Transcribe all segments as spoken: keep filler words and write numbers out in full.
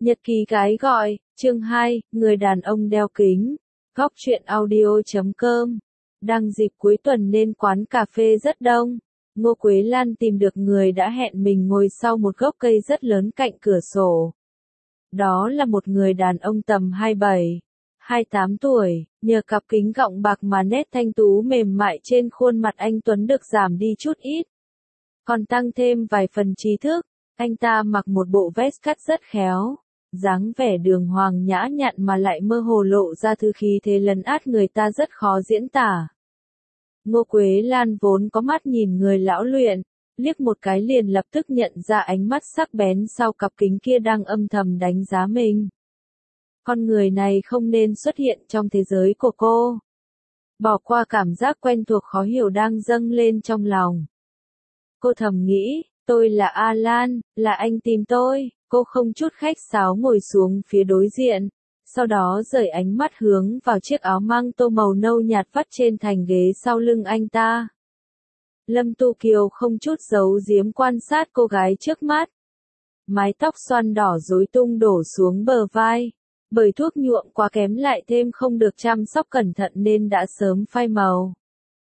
Nhật ký gái gọi, chương hai, người đàn ông đeo kính. Góc truyện audio chấm com. Đang dịp cuối tuần nên quán cà phê rất đông. Ngô Quế Lan tìm được người đã hẹn mình ngồi sau một gốc cây rất lớn cạnh cửa sổ. Đó là một người đàn ông tầm hai mươi bảy, hai mươi tám tuổi, nhờ cặp kính gọng bạc mà nét thanh tú mềm mại trên khuôn mặt anh Tuấn được giảm đi chút ít. Còn tăng thêm vài phần trí thức, anh ta mặc một bộ vest cắt rất khéo. Dáng vẻ đường hoàng nhã nhặn mà lại mơ hồ lộ ra thứ khí thế lấn át người ta rất khó diễn tả. Ngô Quế Lan vốn có mắt nhìn người lão luyện, liếc một cái liền lập tức nhận ra ánh mắt sắc bén sau cặp kính kia đang âm thầm đánh giá mình. Con người này không nên xuất hiện trong thế giới của cô. Bỏ qua cảm giác quen thuộc khó hiểu đang dâng lên trong lòng. Cô thầm nghĩ, tôi là Alan, là anh tìm tôi. Cô không chút khách sáo ngồi xuống phía đối diện, sau đó rời ánh mắt hướng vào chiếc áo măng tô màu nâu nhạt vắt trên thành ghế sau lưng anh ta. Lâm Tu Kiều không chút giấu giếm quan sát cô gái trước mắt. Mái tóc xoăn đỏ rối tung đổ xuống bờ vai, bởi thuốc nhuộm quá kém lại thêm không được chăm sóc cẩn thận nên đã sớm phai màu.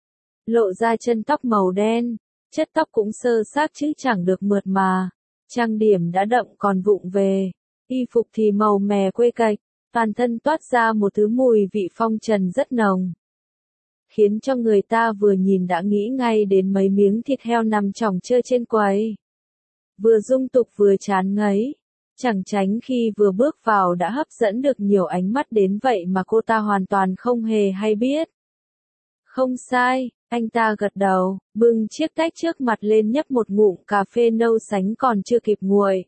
Lộ ra chân tóc màu đen, chất tóc cũng sơ xác chứ chẳng được mượt mà. Trang điểm đã đậm còn vụng về, y phục thì màu mè quê cạch, toàn thân toát ra một thứ mùi vị phong trần rất nồng. Khiến cho người ta vừa nhìn đã nghĩ ngay đến mấy miếng thịt heo nằm chỏng chơ trên quầy. Vừa dung tục vừa chán ngấy, chẳng tránh khi vừa bước vào đã hấp dẫn được nhiều ánh mắt đến vậy mà cô ta hoàn toàn không hề hay biết. Không sai. Anh ta gật đầu, bưng chiếc tách trước mặt lên nhấp một ngụm cà phê nâu sánh còn chưa kịp nguội.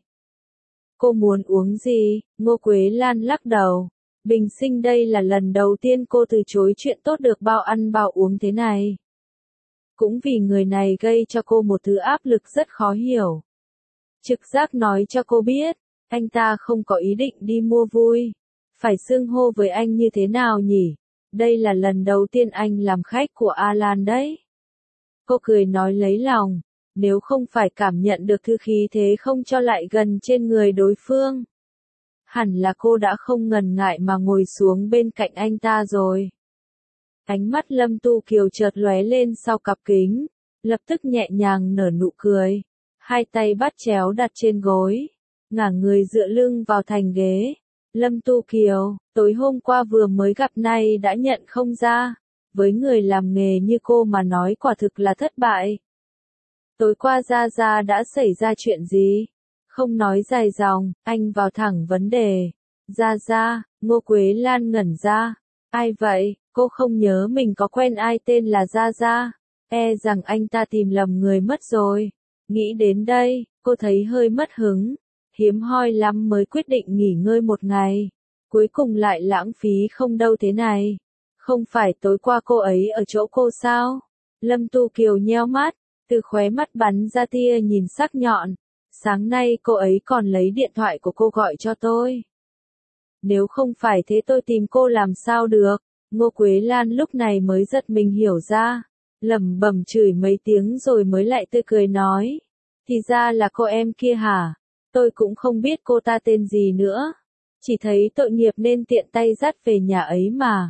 Cô muốn uống gì? Ngô Quế Lan lắc đầu. Bình sinh đây là lần đầu tiên cô từ chối chuyện tốt được bao ăn bao uống thế này. Cũng vì người này gây cho cô một thứ áp lực rất khó hiểu. Trực giác nói cho cô biết, anh ta không có ý định đi mua vui. Phải xưng hô với anh như thế nào nhỉ? Đây là lần đầu tiên anh làm khách của Alan đấy. Cô cười nói lấy lòng, nếu không phải cảm nhận được thứ khí thế không cho lại gần trên người đối phương. Hẳn là cô đã không ngần ngại mà ngồi xuống bên cạnh anh ta rồi. Ánh mắt Lâm Tu Kiều chợt lóe lên sau cặp kính, lập tức nhẹ nhàng nở nụ cười. Hai tay bắt chéo đặt trên gối, ngả người dựa lưng vào thành ghế. Lâm Tu Kiều, tối hôm qua vừa mới gặp nay đã nhận không ra, với người làm nghề như cô mà nói quả thực là thất bại. Tối qua Gia Gia đã xảy ra chuyện gì? Không nói dài dòng, anh vào thẳng vấn đề. Gia Gia, Ngô Quế Lan ngẩn ra. Ai vậy? Cô không nhớ mình có quen ai tên là Gia Gia. E rằng anh ta tìm lầm người mất rồi. Nghĩ đến đây, cô thấy hơi mất hứng. Hiếm hoi lắm mới quyết định nghỉ ngơi một ngày. Cuối cùng lại lãng phí không đâu thế này. Không phải tối qua cô ấy ở chỗ cô sao? Lâm Tu Kiều nheo mắt, từ khóe mắt bắn ra tia nhìn sắc nhọn. Sáng nay cô ấy còn lấy điện thoại của cô gọi cho tôi. Nếu không phải thế tôi tìm cô làm sao được? Ngô Quế Lan lúc này mới giật mình hiểu ra. Lẩm bẩm chửi mấy tiếng rồi mới lại tươi cười nói. Thì ra là cô em kia hả? Tôi cũng không biết cô ta tên gì nữa. Chỉ thấy tội nghiệp nên tiện tay dắt về nhà ấy mà.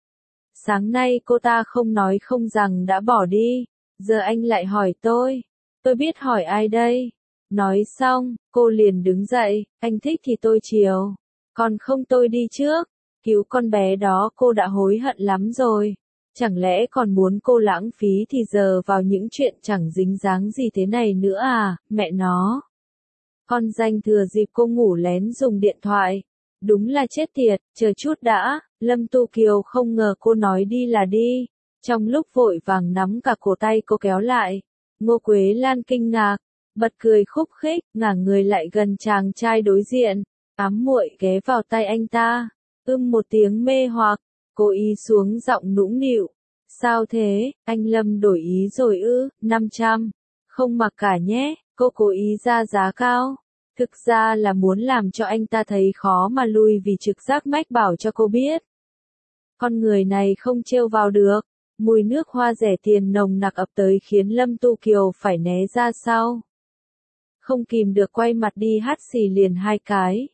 Sáng nay cô ta không nói không rằng đã bỏ đi. Giờ anh lại hỏi tôi. Tôi biết hỏi ai đây? Nói xong, cô liền đứng dậy. Anh thích thì tôi chiều. Còn không tôi đi trước. Cứu con bé đó cô đã hối hận lắm rồi. Chẳng lẽ còn muốn cô lãng phí thì giờ vào những chuyện chẳng dính dáng gì thế này nữa à, mẹ nó. Con danh thừa dịp cô ngủ lén dùng điện thoại. Đúng là chết tiệt, chờ chút đã, Lâm Tu Kiều không ngờ cô nói đi là đi. Trong lúc vội vàng nắm cả cổ tay cô kéo lại, Ngô Quế Lan kinh ngạc, bật cười khúc khích, ngả người lại gần chàng trai đối diện, ám muội ghé vào tay anh ta, ưm một tiếng mê hoặc, cô ý xuống giọng nũng nịu. Sao thế, anh Lâm đổi ý rồi ư, năm trăm, không mặc cả nhé. Cô cố ý ra giá cao, thực ra là muốn làm cho anh ta thấy khó mà lui vì trực giác mách bảo cho cô biết. Con người này không trêu vào được, mùi nước hoa rẻ tiền nồng nặc ập tới khiến Lâm Tu Kiều phải né ra sau. Không kìm được quay mặt đi hắt xì liền hai cái.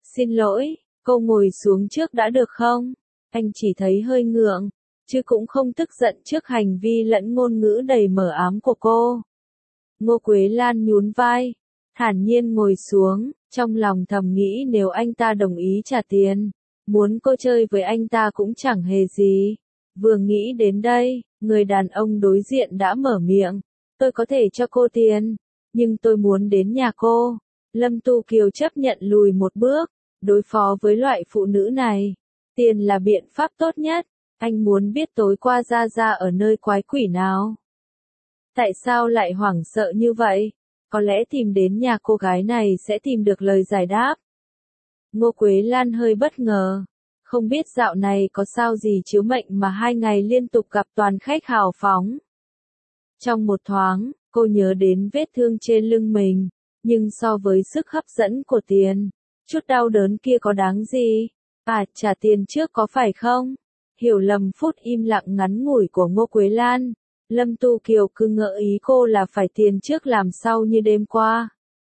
Xin lỗi, cô ngồi xuống trước đã được không? Anh chỉ thấy hơi ngượng, chứ cũng không tức giận trước hành vi lẫn ngôn ngữ đầy mờ ám của cô. Ngô Quế Lan nhún vai, thản nhiên ngồi xuống, trong lòng thầm nghĩ nếu anh ta đồng ý trả tiền, muốn cô chơi với anh ta cũng chẳng hề gì. Vừa nghĩ đến đây, người đàn ông đối diện đã mở miệng, tôi có thể cho cô tiền, nhưng tôi muốn đến nhà cô. Lâm Tu Kiều chấp nhận lùi một bước, đối phó với loại phụ nữ này, tiền là biện pháp tốt nhất. Anh muốn biết tối qua Gia Gia ở nơi quái quỷ nào. Tại sao lại hoảng sợ như vậy? Có lẽ tìm đến nhà cô gái này sẽ tìm được lời giải đáp. Ngô Quế Lan hơi bất ngờ. Không biết dạo này có sao gì chiếu mệnh mà hai ngày liên tục gặp toàn khách hào phóng. Trong một thoáng, cô nhớ đến vết thương trên lưng mình, nhưng so với sức hấp dẫn của tiền, chút đau đớn kia có đáng gì? À, trả tiền trước có phải không? Hiểu lầm phút im lặng ngắn ngủi của Ngô Quế Lan, Lâm Tu Kiều cứ ngỡ ý cô là phải tiền trước làm sau như đêm qua.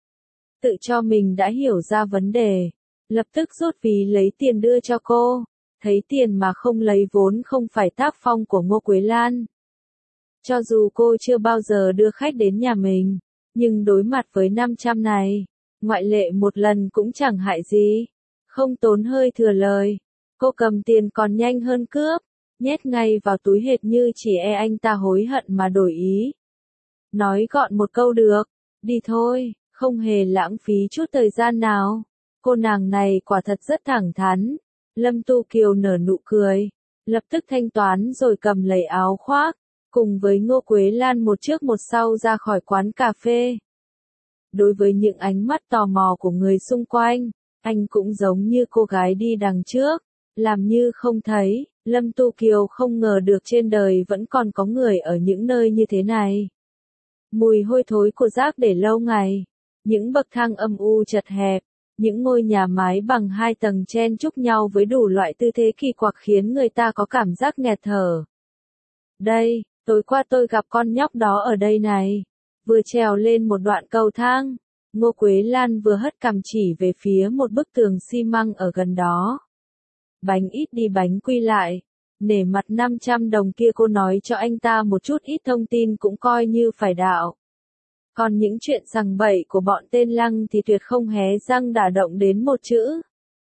Tự cho mình đã hiểu ra vấn đề, lập tức rút ví lấy tiền đưa cho cô, thấy tiền mà không lấy vốn không phải tác phong của Ngô Quế Lan. Cho dù cô chưa bao giờ đưa khách đến nhà mình, nhưng đối mặt với năm trăm này, ngoại lệ một lần cũng chẳng hại gì, không tốn hơi thừa lời. Cô cầm tiền còn nhanh hơn cướp, nhét ngay vào túi hệt như chỉ e anh ta hối hận mà đổi ý. Nói gọn một câu được, đi thôi, không hề lãng phí chút thời gian nào. Cô nàng này quả thật rất thẳng thắn. Lâm Tu Kiều nở nụ cười, lập tức thanh toán rồi cầm lấy áo khoác, cùng với Ngô Quế Lan một trước một sau ra khỏi quán cà phê. Đối với những ánh mắt tò mò của người xung quanh, anh cũng giống như cô gái đi đằng trước, làm như không thấy. Lâm Tu Kiều không ngờ được trên đời vẫn còn có người ở những nơi như thế này. Mùi hôi thối của rác để lâu ngày, những bậc thang âm u chật hẹp, những ngôi nhà mái bằng hai tầng chen chúc nhau với đủ loại tư thế kỳ quặc khiến người ta có cảm giác nghẹt thở. Đây, tối qua tôi gặp con nhóc đó ở đây này. Vừa trèo lên một đoạn cầu thang, Ngô Quế Lan vừa hất cằm chỉ về phía một bức tường xi măng ở gần đó. Bánh ít đi bánh quy lại, nể mặt năm trăm đồng kia cô nói cho anh ta một chút ít thông tin cũng coi như phải đạo. Còn những chuyện sằng bậy của bọn tên Lăng thì tuyệt không hé răng đả động đến một chữ.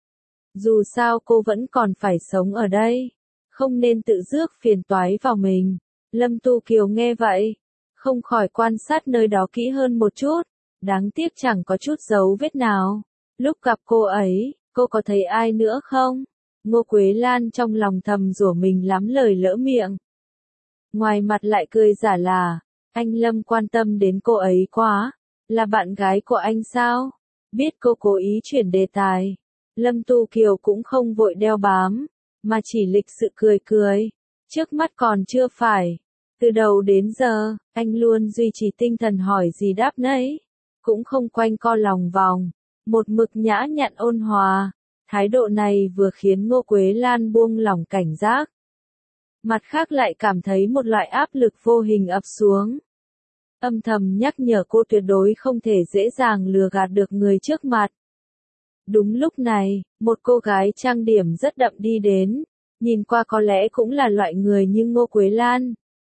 Dù sao cô vẫn còn phải sống ở đây, không nên tự rước phiền toái vào mình. Lâm Tu Kiều nghe vậy, không khỏi quan sát nơi đó kỹ hơn một chút, đáng tiếc chẳng có chút dấu vết nào. Lúc gặp cô ấy, cô có thấy ai nữa không? Ngô Quế Lan trong lòng thầm rủa mình lắm lời lỡ miệng. Ngoài mặt lại cười giả là, anh Lâm quan tâm đến cô ấy quá, là bạn gái của anh sao? Biết cô cố ý chuyển đề tài, Lâm Tu Kiều cũng không vội đeo bám, mà chỉ lịch sự cười cười. Trước mắt còn chưa phải. Từ đầu đến giờ, anh luôn duy trì tinh thần hỏi gì đáp nấy, cũng không quanh co lòng vòng, một mực nhã nhặn ôn hòa. Thái độ này vừa khiến Ngô Quế Lan buông lỏng cảnh giác. Mặt khác lại cảm thấy một loại áp lực vô hình ập xuống. Âm thầm nhắc nhở cô tuyệt đối không thể dễ dàng lừa gạt được người trước mặt. Đúng lúc này, một cô gái trang điểm rất đậm đi đến, nhìn qua có lẽ cũng là loại người như Ngô Quế Lan.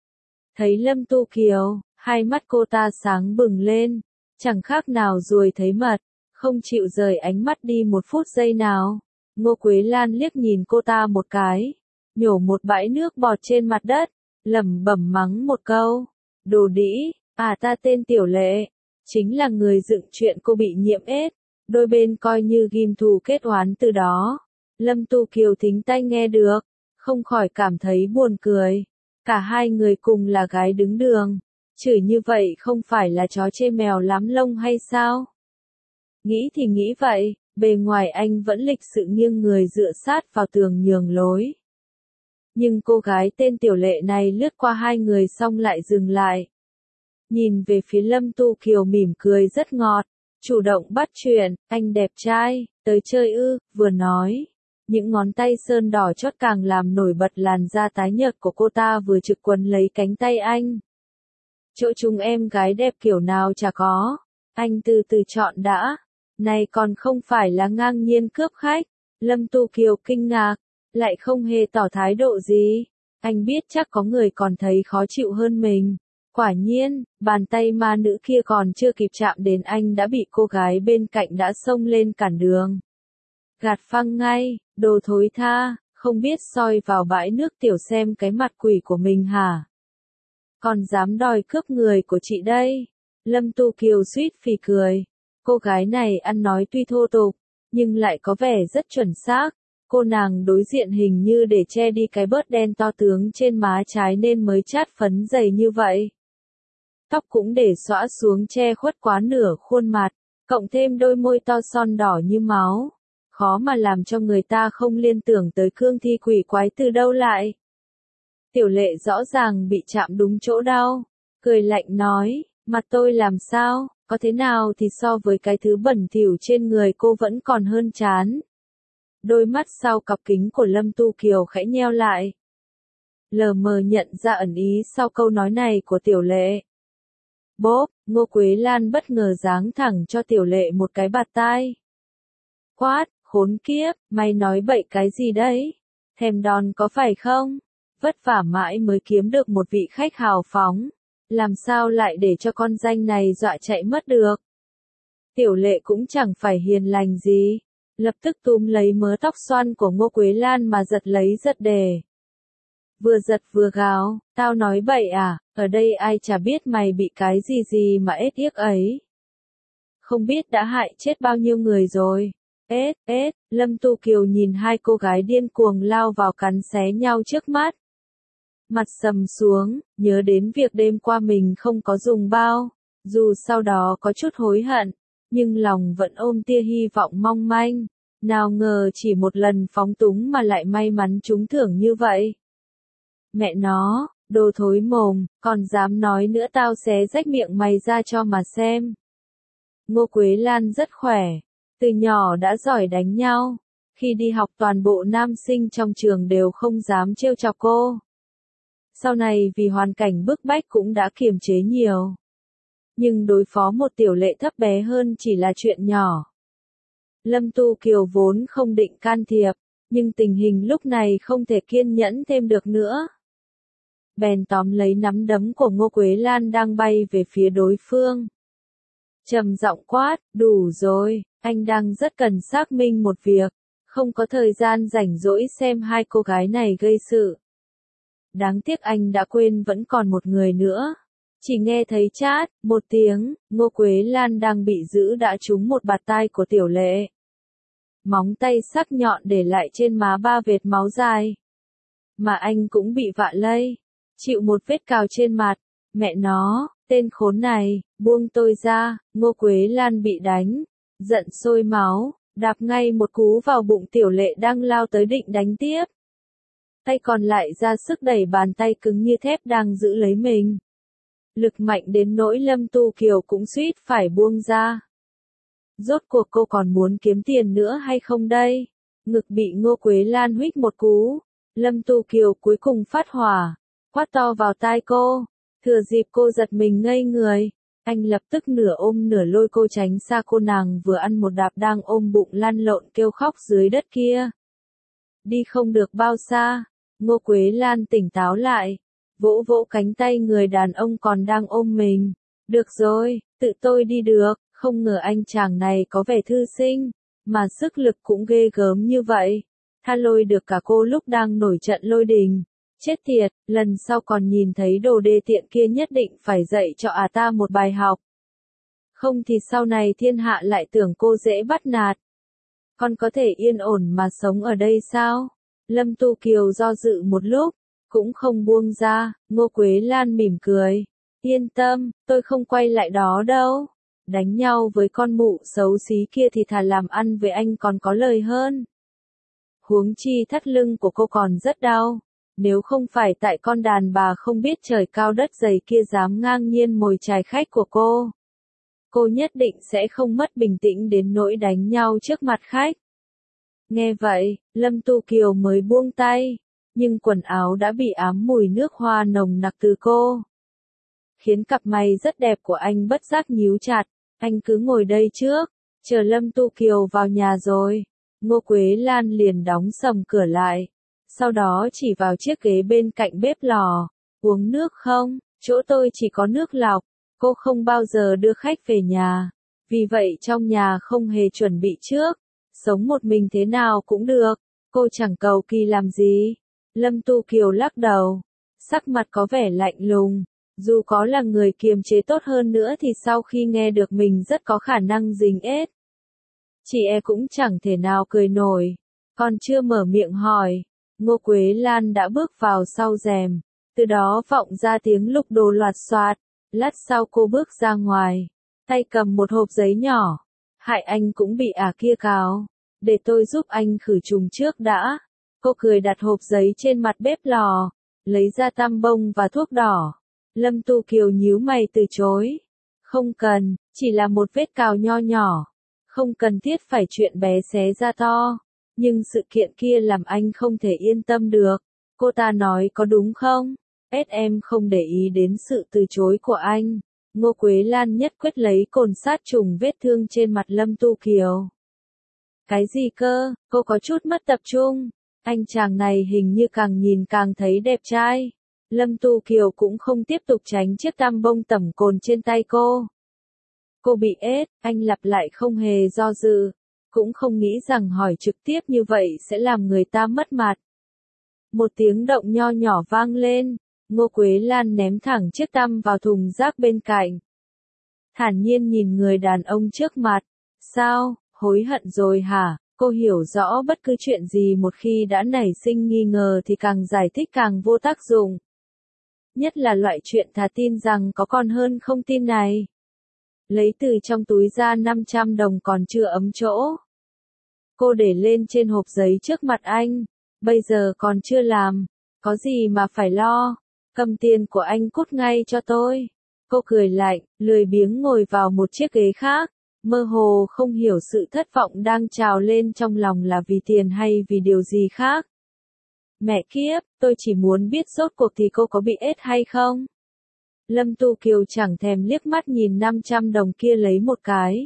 Thấy Lâm Tu Kiều, hai mắt cô ta sáng bừng lên, chẳng khác nào ruồi thấy mật, không chịu rời ánh mắt đi một phút giây nào. Ngô Quế Lan liếc nhìn cô ta một cái, nhổ một bãi nước bọt trên mặt đất, lẩm bẩm mắng một câu, đồ đĩ, à ta tên Tiểu Lệ, chính là người dựng chuyện cô bị nhiễm ết, đôi bên coi như ghim thù kết oán từ đó. Lâm Tu Kiều thính tai nghe được, không khỏi cảm thấy buồn cười, cả hai người cùng là gái đứng đường, chửi như vậy không phải là chó chê mèo lắm lông hay sao? Nghĩ thì nghĩ vậy, bề ngoài anh vẫn lịch sự nghiêng người dựa sát vào tường nhường lối. Nhưng cô gái tên Tiểu Lệ này lướt qua hai người xong lại dừng lại. Nhìn về phía Lâm Tu Kiều mỉm cười rất ngọt, chủ động bắt chuyện, anh đẹp trai, tới chơi ư, vừa nói. Những ngón tay sơn đỏ chót càng làm nổi bật làn da tái nhợt của cô ta vừa trực quấn lấy cánh tay anh. Chỗ chúng em gái đẹp kiểu nào chả có, anh từ từ chọn đã. Này còn không phải là ngang nhiên cướp khách. Lâm Tu Kiều kinh ngạc, lại không hề tỏ thái độ gì. Anh biết chắc có người còn thấy khó chịu hơn mình. Quả nhiên, bàn tay ma nữ kia còn chưa kịp chạm đến anh đã bị cô gái bên cạnh đã xông lên cản đường. Gạt phăng ngay, đồ thối tha, không biết soi vào bãi nước tiểu xem cái mặt quỷ của mình hả? Còn dám đòi cướp người của chị đây. Lâm Tu Kiều suýt phì cười. Cô gái này ăn nói tuy thô tục, nhưng lại có vẻ rất chuẩn xác. Cô nàng đối diện hình như để che đi cái bớt đen to tướng trên má trái nên mới chát phấn dày như vậy. Tóc cũng để xõa xuống che khuất quá nửa khuôn mặt, cộng thêm đôi môi to son đỏ như máu. Khó mà làm cho người ta không liên tưởng tới cương thi quỷ quái từ đâu lại. Tiểu Lệ rõ ràng bị chạm đúng chỗ đau, cười lạnh nói, mặt tôi làm sao, có thế nào thì so với cái thứ bẩn thỉu trên người cô vẫn còn hơn chán. Đôi mắt sau cặp kính của Lâm Tu Kiều khẽ nheo lại. Lờ mờ nhận ra ẩn ý sau câu nói này của Tiểu Lệ. Bốp, Ngô Quế Lan bất ngờ giáng thẳng cho Tiểu Lệ một cái bạt tai. Quát, khốn kiếp, mày nói bậy cái gì đấy? Thèm đòn có phải không? Vất vả mãi mới kiếm được một vị khách hào phóng. Làm sao lại để cho con danh này dọa chạy mất được? Tiểu Lệ cũng chẳng phải hiền lành gì. Lập tức túm lấy mớ tóc xoăn của Ngô Quế Lan mà giật lấy giật đề. Vừa giật vừa gào, tao nói bậy à, ở đây ai chả biết mày bị cái gì gì mà ết yếc ấy. Không biết đã hại chết bao nhiêu người rồi. Ết, ết, Lâm Tu Kiều nhìn hai cô gái điên cuồng lao vào cắn xé nhau trước mắt. Mặt sầm xuống, nhớ đến việc đêm qua mình không có dùng bao, dù sau đó có chút hối hận, nhưng lòng vẫn ôm tia hy vọng mong manh. Nào ngờ chỉ một lần phóng túng mà lại may mắn trúng thưởng như vậy. Mẹ nó, đồ thối mồm, còn dám nói nữa tao xé rách miệng mày ra cho mà xem. Ngô Quế Lan rất khỏe, từ nhỏ đã giỏi đánh nhau. Khi đi học toàn bộ nam sinh trong trường đều không dám trêu chọc cô. Sau này vì hoàn cảnh bức bách cũng đã kiềm chế nhiều. Nhưng đối phó một Tiểu Lệ thấp bé hơn chỉ là chuyện nhỏ. Lâm Tu Kiều vốn không định can thiệp, nhưng tình hình lúc này không thể kiên nhẫn thêm được nữa. Bèn tóm lấy nắm đấm của Ngô Quế Lan đang bay về phía đối phương. Trầm giọng quát, đủ rồi, anh đang rất cần xác minh một việc, không có thời gian rảnh rỗi xem hai cô gái này gây sự. Đáng tiếc anh đã quên vẫn còn một người nữa. Chỉ nghe thấy chát, một tiếng, Ngô Quế Lan đang bị giữ đã trúng một bạt tai của Tiểu Lệ. Móng tay sắc nhọn để lại trên má ba vệt máu dài. Mà anh cũng bị vạ lây, chịu một vết cào trên mặt. Mẹ nó, tên khốn này, buông tôi ra. Ngô Quế Lan bị đánh, giận sôi máu, đạp ngay một cú vào bụng Tiểu Lệ đang lao tới định đánh tiếp. Tay còn lại ra sức đẩy bàn tay cứng như thép đang giữ lấy mình. Lực mạnh đến nỗi Lâm Tu Kiều cũng suýt phải buông ra. Rốt cuộc cô còn muốn kiếm tiền nữa hay không đây? Ngực bị Ngô Quế Lan huých một cú. Lâm Tu Kiều cuối cùng phát hỏa, quát to vào tai cô. Thừa dịp cô giật mình ngây người, anh lập tức nửa ôm nửa lôi cô tránh xa cô nàng vừa ăn một đạp đang ôm bụng lăn lộn kêu khóc dưới đất kia. Đi không được bao xa, Ngô Quế Lan tỉnh táo lại, vỗ vỗ cánh tay người đàn ông còn đang ôm mình. Được rồi, tự tôi đi được. Không ngờ anh chàng này có vẻ thư sinh, mà sức lực cũng ghê gớm như vậy. Tha lôi được cả cô lúc đang nổi trận lôi đình. Chết tiệt, lần sau còn nhìn thấy đồ đê tiện kia nhất định phải dạy cho à ta một bài học. Không thì sau này thiên hạ lại tưởng cô dễ bắt nạt. Con có thể yên ổn mà sống ở đây sao? Lâm Tu Kiều do dự một lúc, cũng không buông ra. Ngô Quế Lan mỉm cười. Yên tâm, tôi không quay lại đó đâu. Đánh nhau với con mụ xấu xí kia thì thà làm ăn với anh còn có lời hơn. Huống chi thắt lưng của cô còn rất đau. Nếu không phải tại con đàn bà không biết trời cao đất dày kia dám ngang nhiên mồi chài khách của cô, cô nhất định sẽ không mất bình tĩnh đến nỗi đánh nhau trước mặt khách. Nghe vậy, Lâm Tu Kiều mới buông tay, nhưng quần áo đã bị ám mùi nước hoa nồng nặc từ cô. Khiến cặp mày rất đẹp của anh bất giác nhíu chặt. Anh cứ ngồi đây trước, Chờ Lâm Tu Kiều vào nhà rồi, Ngô Quế Lan liền đóng sầm cửa lại. Sau đó chỉ vào chiếc ghế bên cạnh bếp lò. Uống nước không? Chỗ tôi chỉ có nước lọc. Cô không bao giờ đưa khách về nhà. Vì vậy trong nhà không hề chuẩn bị trước. Sống một mình thế nào cũng được. Cô chẳng cầu kỳ làm gì. Lâm Tu Kiều lắc đầu. Sắc mặt có vẻ lạnh lùng. Dù có là người kiềm chế tốt hơn nữa thì sau khi nghe được mình rất có khả năng dính ết, chị e cũng chẳng thể nào cười nổi. Còn chưa mở miệng hỏi, Ngô Quế Lan đã bước vào sau rèm. Từ đó vọng ra tiếng lục đồ loạt soạt. Lát sau cô bước ra ngoài, tay cầm một hộp giấy nhỏ. Hại anh cũng bị ả kia cáo. Để tôi giúp anh khử trùng trước đã. Cô cười đặt hộp giấy trên mặt bếp lò, lấy ra tăm bông và thuốc đỏ. Lâm Tu Kiều nhíu mày từ chối. Không cần, chỉ là một vết cào nho nhỏ. Không cần thiết phải chuyện bé xé ra to. Nhưng sự kiện kia làm anh không thể yên tâm được. Cô ta nói có đúng không? Ết em không để ý đến sự từ chối của anh. Ngô Quế Lan nhất quyết lấy cồn sát trùng vết thương trên mặt Lâm Tu Kiều. Cái gì cơ? Cô có chút mất tập trung. Anh chàng này hình như càng nhìn càng thấy đẹp trai. Lâm Tu Kiều cũng không tiếp tục tránh chiếc tăm bông tẩm cồn trên tay cô. Cô bị ết, anh lặp lại không hề do dự. Cũng không nghĩ rằng hỏi trực tiếp như vậy sẽ làm người ta mất mặt. Một tiếng động nho nhỏ vang lên. Ngô Quế Lan ném thẳng chiếc tăm vào thùng rác bên cạnh. Thản nhiên nhìn người đàn ông trước mặt. Sao, hối hận rồi hả? Cô hiểu rõ bất cứ chuyện gì một khi đã nảy sinh nghi ngờ thì càng giải thích càng vô tác dụng. Nhất là loại chuyện thà tin rằng có còn hơn không tin này. Lấy từ trong túi ra năm trăm đồng còn chưa ấm chỗ. Cô để lên trên hộp giấy trước mặt anh. Bây giờ còn chưa làm. Có gì mà phải lo. Cầm tiền của anh cút ngay cho tôi. Cô cười lạnh, lười biếng ngồi vào một chiếc ghế khác. Mơ hồ không hiểu sự thất vọng đang trào lên trong lòng là vì tiền hay vì điều gì khác. Mẹ kiếp, tôi chỉ muốn biết rốt cuộc thì cô có bị ết hay không? Lâm Tu Kiều chẳng thèm liếc mắt nhìn năm trăm đồng kia lấy một cái.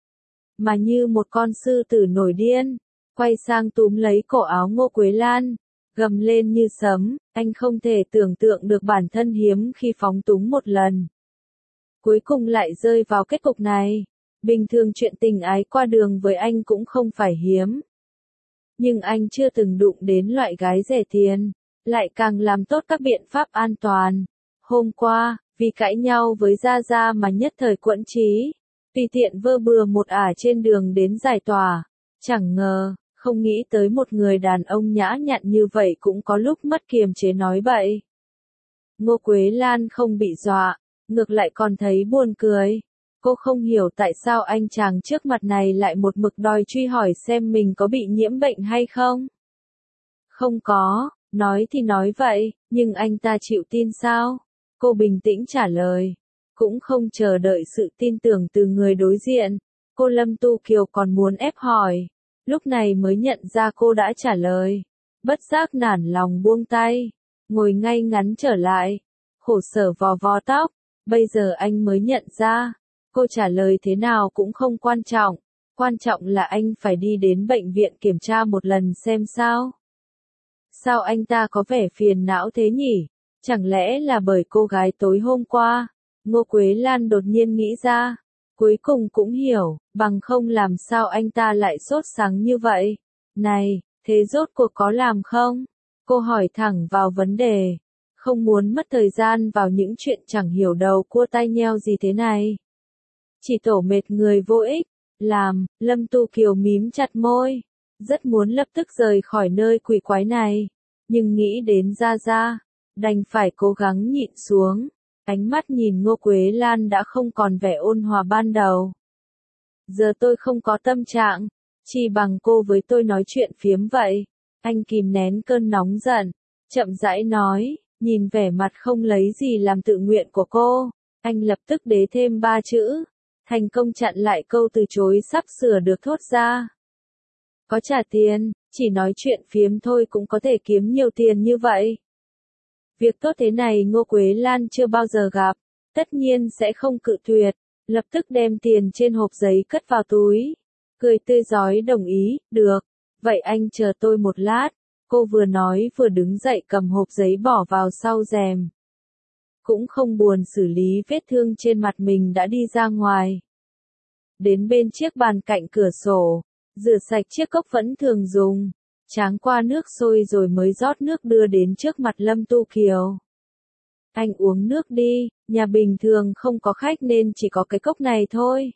Mà như một con sư tử nổi điên, quay sang túm lấy cổ áo Ngô Quế Lan, gầm lên như sấm, anh không thể tưởng tượng được bản thân hiếm khi phóng túng một lần. Cuối cùng lại rơi vào kết cục này. Bình thường chuyện tình ái qua đường với anh cũng không phải hiếm. Nhưng anh chưa từng đụng đến loại gái rẻ tiền, lại càng làm tốt các biện pháp an toàn. Hôm qua, vì cãi nhau với Gia Gia mà nhất thời quẫn trí, tùy tiện vơ bừa một ả trên đường đến giải tỏa. Chẳng ngờ, không nghĩ tới một người đàn ông nhã nhặn như vậy cũng có lúc mất kiềm chế nói bậy. Ngô Quế Lan không bị dọa, ngược lại còn thấy buồn cười. Cô không hiểu tại sao anh chàng trước mặt này lại một mực đòi truy hỏi xem mình có bị nhiễm bệnh hay không. Không có, nói thì nói vậy, nhưng anh ta chịu tin sao? Cô bình tĩnh trả lời. Cũng không chờ đợi sự tin tưởng từ người đối diện. Cô Lâm Tu Kiều còn muốn ép hỏi. Lúc này mới nhận ra cô đã trả lời. Bất giác nản lòng buông tay. Ngồi ngay ngắn trở lại. Khổ sở vò vò tóc. Bây giờ anh mới nhận ra. Cô trả lời thế nào cũng không quan trọng. Quan trọng là anh phải đi đến bệnh viện kiểm tra một lần xem sao. Sao anh ta có vẻ phiền não thế nhỉ? Chẳng lẽ là bởi cô gái tối hôm qua? Ngô Quế Lan đột nhiên nghĩ ra. Cuối cùng cũng hiểu, bằng không làm sao anh ta lại sốt sắng như vậy. Này, thế rốt cuộc có làm không? Cô hỏi thẳng vào vấn đề. Không muốn mất thời gian vào những chuyện chẳng hiểu đầu cua tai nheo gì thế này. Chỉ tổ mệt người vô ích. Làm, Lâm Tu Kiều mím chặt môi. Rất muốn lập tức rời khỏi nơi quỷ quái này. Nhưng nghĩ đến Gia Gia, đành phải cố gắng nhịn xuống. Ánh mắt nhìn Ngô Quế Lan đã không còn vẻ ôn hòa ban đầu. Giờ tôi không có tâm trạng, chỉ bằng cô với tôi nói chuyện phiếm vậy. Anh kìm nén cơn nóng giận, chậm rãi nói, nhìn vẻ mặt không lấy gì làm tự nguyện của cô. Anh lập tức đế thêm ba chữ, thành công chặn lại câu từ chối sắp sửa được thốt ra. Có trả tiền, chỉ nói chuyện phiếm thôi cũng có thể kiếm nhiều tiền như vậy. Việc tốt thế này Ngô Quế Lan chưa bao giờ gặp, tất nhiên sẽ không cự tuyệt, lập tức đem tiền trên hộp giấy cất vào túi. Cười tươi rói đồng ý, được, vậy anh chờ tôi một lát. Cô vừa nói vừa đứng dậy cầm hộp giấy bỏ vào sau rèm. Cũng không buồn xử lý vết thương trên mặt mình đã đi ra ngoài. Đến bên chiếc bàn cạnh cửa sổ, rửa sạch chiếc cốc vẫn thường dùng, tráng qua nước sôi rồi mới rót nước đưa đến trước mặt Lâm Tu Kiều. Anh uống nước đi, nhà bình thường không có khách nên chỉ có cái cốc này thôi.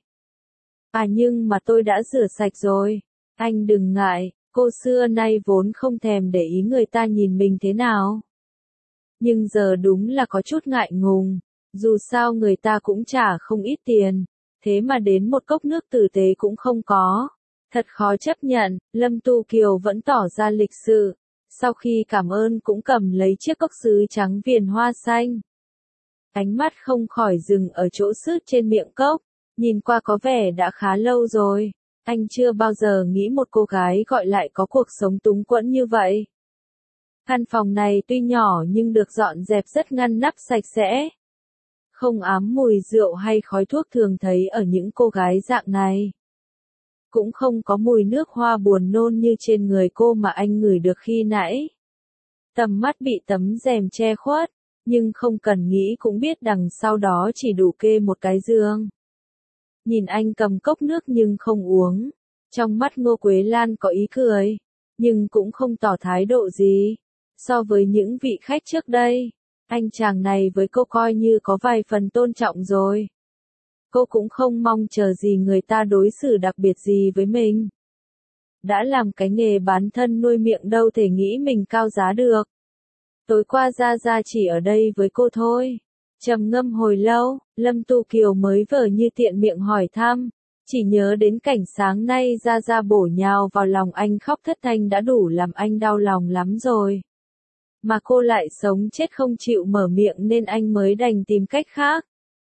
À nhưng mà tôi đã rửa sạch rồi. Anh đừng ngại, cô xưa nay vốn không thèm để ý người ta nhìn mình thế nào. Nhưng giờ đúng là có chút ngại ngùng, dù sao người ta cũng trả không ít tiền, thế mà đến một cốc nước tử tế cũng không có. Thật khó chấp nhận, Lâm Tu Kiều vẫn tỏ ra lịch sự, sau khi cảm ơn cũng cầm lấy chiếc cốc sứ trắng viền hoa xanh. Ánh mắt không khỏi dừng ở chỗ sứt trên miệng cốc, nhìn qua có vẻ đã khá lâu rồi, anh chưa bao giờ nghĩ một cô gái gọi lại có cuộc sống túng quẫn như vậy. Căn phòng này tuy nhỏ nhưng được dọn dẹp rất ngăn nắp sạch sẽ. Không ám mùi rượu hay khói thuốc thường thấy ở những cô gái dạng này. Cũng không có mùi nước hoa buồn nôn như trên người cô mà anh ngửi được khi nãy. Tầm mắt bị tấm rèm che khuất, nhưng không cần nghĩ cũng biết đằng sau đó chỉ đủ kê một cái giường. Nhìn anh cầm cốc nước nhưng không uống, trong mắt Ngô Quế Lan có ý cười, nhưng cũng không tỏ thái độ gì. So với những vị khách trước đây, anh chàng này với cô coi như có vài phần tôn trọng rồi. Cô cũng không mong chờ gì người ta đối xử đặc biệt gì với mình. Đã làm cái nghề bán thân nuôi miệng đâu thể nghĩ mình cao giá được. Tối qua Gia Gia chỉ ở đây với cô thôi. Trầm ngâm hồi lâu, Lâm Tu Kiều mới vờ như tiện miệng hỏi thăm. Chỉ nhớ đến cảnh sáng nay Gia Gia bổ nhào vào lòng anh khóc thất thanh đã đủ làm anh đau lòng lắm rồi. Mà cô lại sống chết không chịu mở miệng nên anh mới đành tìm cách khác.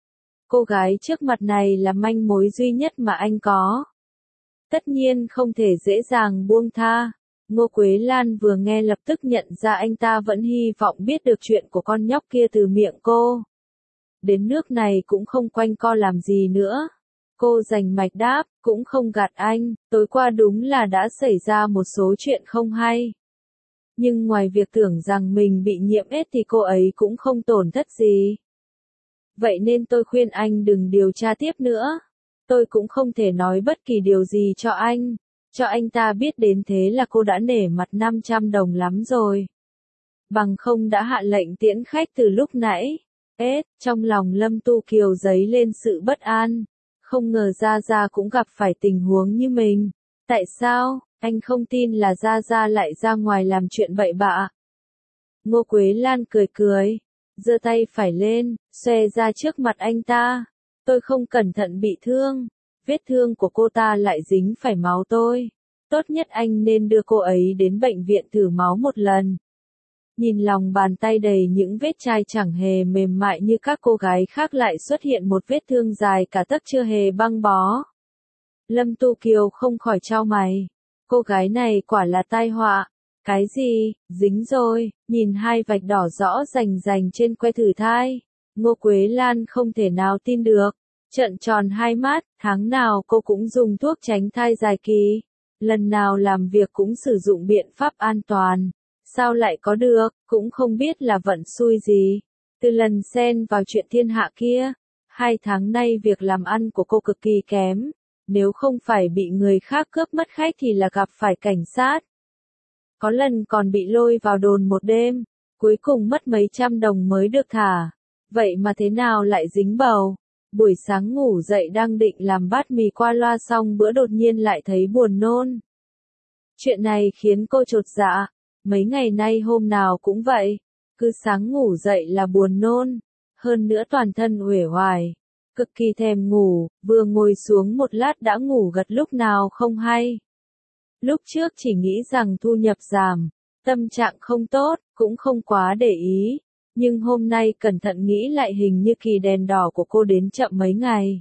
Cô gái trước mặt này là manh mối duy nhất mà anh có. Tất nhiên không thể dễ dàng buông tha. Ngô Quế Lan vừa nghe lập tức nhận ra anh ta vẫn hy vọng biết được chuyện của con nhóc kia từ miệng cô. Đến nước này cũng không quanh co làm gì nữa. Cô rành mạch đáp, cũng không gạt anh, tối qua đúng là đã xảy ra một số chuyện không hay. Nhưng ngoài việc tưởng rằng mình bị nhiễm ết thì cô ấy cũng không tổn thất gì. Vậy nên tôi khuyên anh đừng điều tra tiếp nữa. Tôi cũng không thể nói bất kỳ điều gì cho anh. Cho anh ta biết đến thế là cô đã nể mặt năm trăm đồng lắm rồi. Bằng không đã hạ lệnh tiễn khách từ lúc nãy. Ết, trong lòng Lâm Tu Kiều dấy lên sự bất an. Không ngờ Gia Gia cũng gặp phải tình huống như mình. Tại sao, anh không tin là Gia Gia lại ra ngoài làm chuyện bậy bạ? Ngô Quế Lan cười cười, giơ tay phải lên, xòe ra trước mặt anh ta. Tôi không cẩn thận bị thương. Vết thương của cô ta lại dính phải máu tôi. Tốt nhất anh nên đưa cô ấy đến bệnh viện thử máu một lần. Nhìn lòng bàn tay đầy những vết chai chẳng hề mềm mại như các cô gái khác lại xuất hiện một vết thương dài cả tấc chưa hề băng bó. Lâm Tu Kiều không khỏi chau mày. Cô gái này quả là tai họa. Cái gì, dính rồi, nhìn hai vạch đỏ rõ rành rành trên que thử thai. Ngô Quế Lan không thể nào tin được. Trợn tròn hai mắt, tháng nào cô cũng dùng thuốc tránh thai dài kỳ. Lần nào làm việc cũng sử dụng biện pháp an toàn. Sao lại có được, cũng không biết là vận xui gì. Từ lần xen vào chuyện thiên hạ kia, hai tháng nay việc làm ăn của cô cực kỳ kém. Nếu không phải bị người khác cướp mất khách thì là gặp phải cảnh sát. Có lần còn bị lôi vào đồn một đêm, cuối cùng mất mấy trăm đồng mới được thả. Vậy mà thế nào lại dính bầu? Buổi sáng ngủ dậy đang định làm bát mì qua loa xong bữa đột nhiên lại thấy buồn nôn. Chuyện này khiến cô chột dạ. Mấy ngày nay hôm nào cũng vậy. Cứ sáng ngủ dậy là buồn nôn. Hơn nữa toàn thân uể oải. Cực kỳ thèm ngủ, vừa ngồi xuống một lát đã ngủ gật lúc nào không hay. Lúc trước chỉ nghĩ rằng thu nhập giảm, tâm trạng không tốt, cũng không quá để ý. Nhưng hôm nay cẩn thận nghĩ lại hình như kỳ đèn đỏ của cô đến chậm mấy ngày.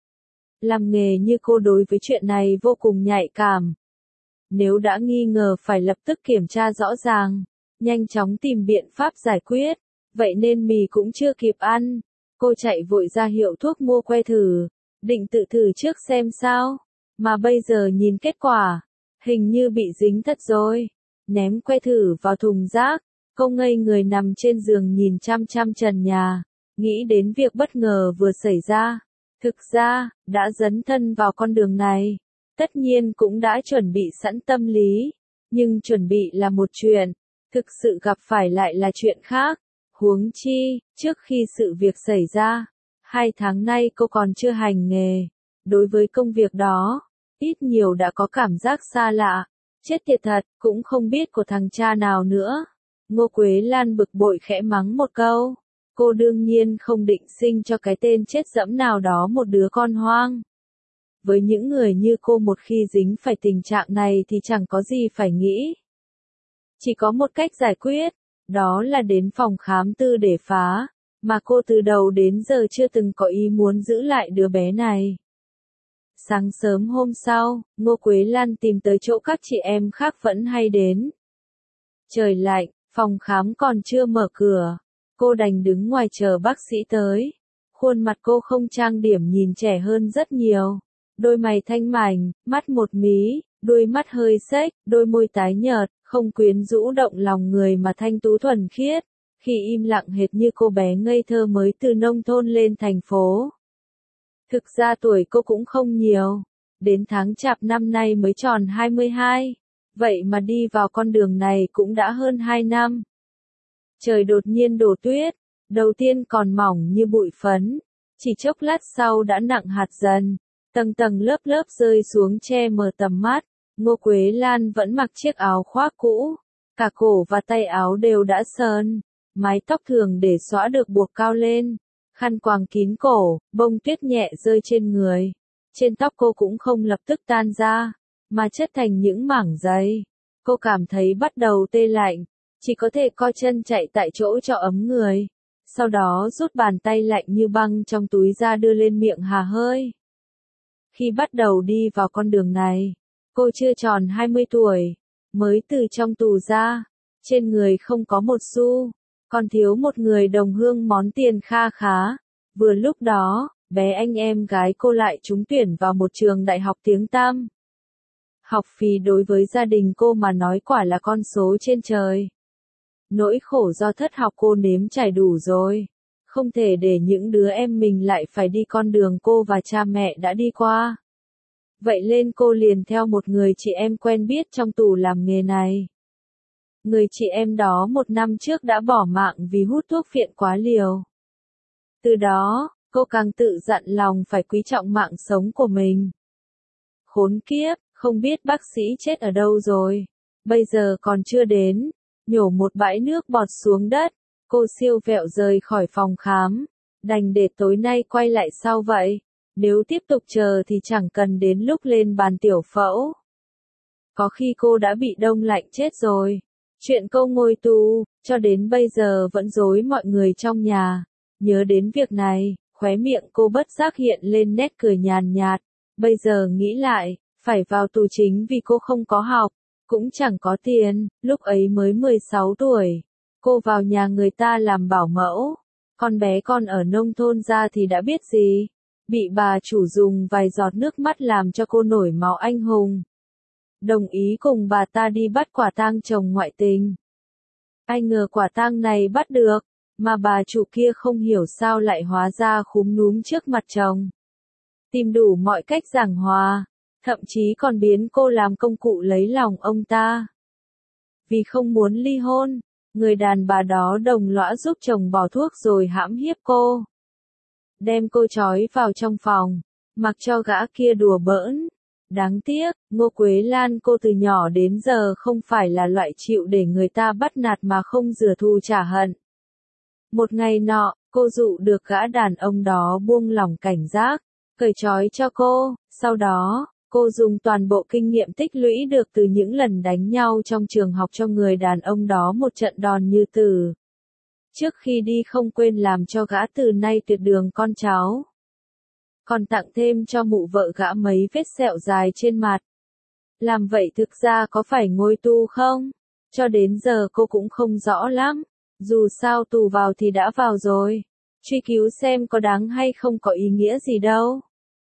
Làm nghề như cô đối với chuyện này vô cùng nhạy cảm. Nếu đã nghi ngờ phải lập tức kiểm tra rõ ràng, nhanh chóng tìm biện pháp giải quyết. Vậy nên mì cũng chưa kịp ăn. Cô chạy vội ra hiệu thuốc mua que thử, định tự thử trước xem sao. Mà bây giờ nhìn kết quả, hình như bị dính thật rồi. Ném que thử vào thùng rác, cô ngây người nằm trên giường nhìn chăm chăm trần nhà, nghĩ đến việc bất ngờ vừa xảy ra. Thực ra, đã dấn thân vào con đường này, tất nhiên cũng đã chuẩn bị sẵn tâm lý, nhưng chuẩn bị là một chuyện, thực sự gặp phải lại là chuyện khác. Huống chi, trước khi sự việc xảy ra, hai tháng nay cô còn chưa hành nghề. Đối với công việc đó, ít nhiều đã có cảm giác xa lạ. Chết tiệt thật, cũng không biết của thằng cha nào nữa. Ngô Quế Lan bực bội khẽ mắng một câu. Cô đương nhiên không định sinh cho cái tên chết dẫm nào đó một đứa con hoang. Với những người như cô một khi dính phải tình trạng này thì chẳng có gì phải nghĩ. Chỉ có một cách giải quyết, đó là đến phòng khám tư để phá, mà cô từ đầu đến giờ chưa từng có ý muốn giữ lại đứa bé này. Sáng sớm hôm sau, Ngô Quế Lan tìm tới chỗ các chị em khác vẫn hay đến. Trời lạnh, phòng khám còn chưa mở cửa. Cô đành đứng ngoài chờ bác sĩ tới. Khuôn mặt cô không trang điểm nhìn trẻ hơn rất nhiều. Đôi mày thanh mảnh, mắt một mí, đuôi mắt hơi xếch, đôi môi tái nhợt, không quyến rũ động lòng người mà thanh tú thuần khiết. Khi im lặng hệt như cô bé ngây thơ mới từ nông thôn lên thành phố. Thực ra tuổi cô cũng không nhiều. Đến tháng chạp năm nay mới tròn hai mươi hai. Vậy mà đi vào con đường này cũng đã hơn hai năm. Trời đột nhiên đổ tuyết, đầu tiên còn mỏng như bụi phấn, chỉ chốc lát sau đã nặng hạt dần, tầng tầng lớp lớp rơi xuống che mờ tầm mắt. Ngô Quế Lan vẫn mặc chiếc áo khoác cũ, cả cổ và tay áo đều đã sờn, mái tóc thường để xõa được buộc cao lên, khăn quàng kín cổ, bông tuyết nhẹ rơi trên người. Trên tóc cô cũng không lập tức tan ra, mà chất thành những mảng dày. Cô cảm thấy bắt đầu tê lạnh, chỉ có thể co chân chạy tại chỗ cho ấm người. Sau đó rút bàn tay lạnh như băng trong túi ra đưa lên miệng hà hơi. Khi bắt đầu đi vào con đường này, cô chưa tròn hai mươi tuổi, mới từ trong tù ra, trên người không có một xu, còn thiếu một người đồng hương món tiền kha khá. Vừa lúc đó, bé anh em gái cô lại trúng tuyển vào một trường đại học tiếng tăm. Học phí đối với gia đình cô mà nói quả là con số trên trời. Nỗi khổ do thất học cô nếm trải đủ rồi. Không thể để những đứa em mình lại phải đi con đường cô và cha mẹ đã đi qua. Vậy nên cô liền theo một người chị em quen biết trong tù làm nghề này. Người chị em đó một năm trước đã bỏ mạng vì hút thuốc phiện quá liều. Từ đó, cô càng tự dặn lòng phải quý trọng mạng sống của mình. Khốn kiếp, không biết bác sĩ chết ở đâu rồi. Bây giờ còn chưa đến. Nhổ một bãi nước bọt xuống đất. Cô siêu vẹo rời khỏi phòng khám. Đành để tối nay quay lại sau vậy. Nếu tiếp tục chờ thì chẳng cần đến lúc lên bàn tiểu phẫu. Có khi cô đã bị đông lạnh chết rồi. Chuyện cô ngồi tù, cho đến bây giờ vẫn rối mọi người trong nhà. Nhớ đến việc này, khóe miệng cô bất giác hiện lên nét cười nhàn nhạt. Bây giờ nghĩ lại, phải vào tù chính vì cô không có học, cũng chẳng có tiền, lúc ấy mới mười sáu tuổi. Cô vào nhà người ta làm bảo mẫu. Con bé con ở nông thôn ra thì đã biết gì. Bị bà chủ dùng vài giọt nước mắt làm cho cô nổi máu anh hùng. Đồng ý cùng bà ta đi bắt quả tang chồng ngoại tình. Ai ngờ quả tang này bắt được, mà bà chủ kia không hiểu sao lại hóa ra khúm núm trước mặt chồng. Tìm đủ mọi cách giảng hòa, thậm chí còn biến cô làm công cụ lấy lòng ông ta. Vì không muốn ly hôn, người đàn bà đó đồng lõa giúp chồng bỏ thuốc rồi hãm hiếp cô. Đem cô trói vào trong phòng, mặc cho gã kia đùa bỡn. Đáng tiếc, Ngô Quế Lan cô từ nhỏ đến giờ không phải là loại chịu để người ta bắt nạt mà không rửa thù trả hận. Một ngày nọ, cô dụ được gã đàn ông đó buông lỏng cảnh giác, cởi trói cho cô. Sau đó, cô dùng toàn bộ kinh nghiệm tích lũy được từ những lần đánh nhau trong trường học cho người đàn ông đó một trận đòn như tử. Trước khi đi không quên làm cho gã từ nay tuyệt đường con cháu. Còn tặng thêm cho mụ vợ gã mấy vết sẹo dài trên mặt. Làm vậy thực ra có phải ngồi tù không? Cho đến giờ cô cũng không rõ lắm. Dù sao tù vào thì đã vào rồi. Truy cứu xem có đáng hay không có ý nghĩa gì đâu.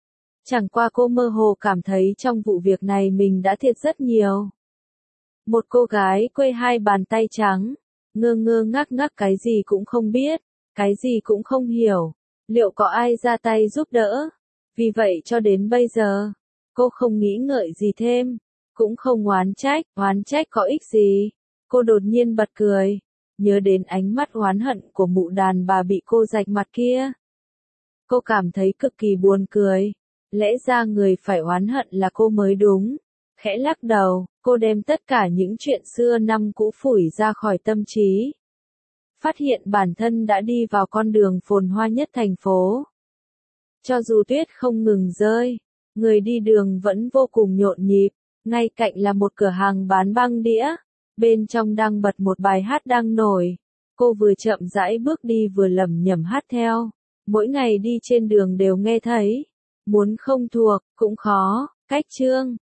Chẳng qua cô mơ hồ cảm thấy trong vụ việc này mình đã thiệt rất nhiều. Một cô gái quây hai bàn tay trắng, ngơ ngơ ngác ngác cái gì cũng không biết, cái gì cũng không hiểu, liệu có ai ra tay giúp đỡ? Vì vậy cho đến bây giờ, cô không nghĩ ngợi gì thêm, cũng không oán trách, oán trách có ích gì. Cô đột nhiên bật cười, nhớ đến ánh mắt oán hận của mụ đàn bà bị cô rạch mặt kia. Cô cảm thấy cực kỳ buồn cười, lẽ ra người phải oán hận là cô mới đúng. Khẽ lắc đầu, cô đem tất cả những chuyện xưa năm cũ phủi ra khỏi tâm trí. Phát hiện bản thân đã đi vào con đường phồn hoa nhất thành phố. Cho dù tuyết không ngừng rơi, người đi đường vẫn vô cùng nhộn nhịp, ngay cạnh là một cửa hàng bán băng đĩa, bên trong đang bật một bài hát đang nổi. Cô vừa chậm rãi bước đi vừa lẩm nhẩm hát theo, mỗi ngày đi trên đường đều nghe thấy, muốn không thuộc, cũng khó, cách chương.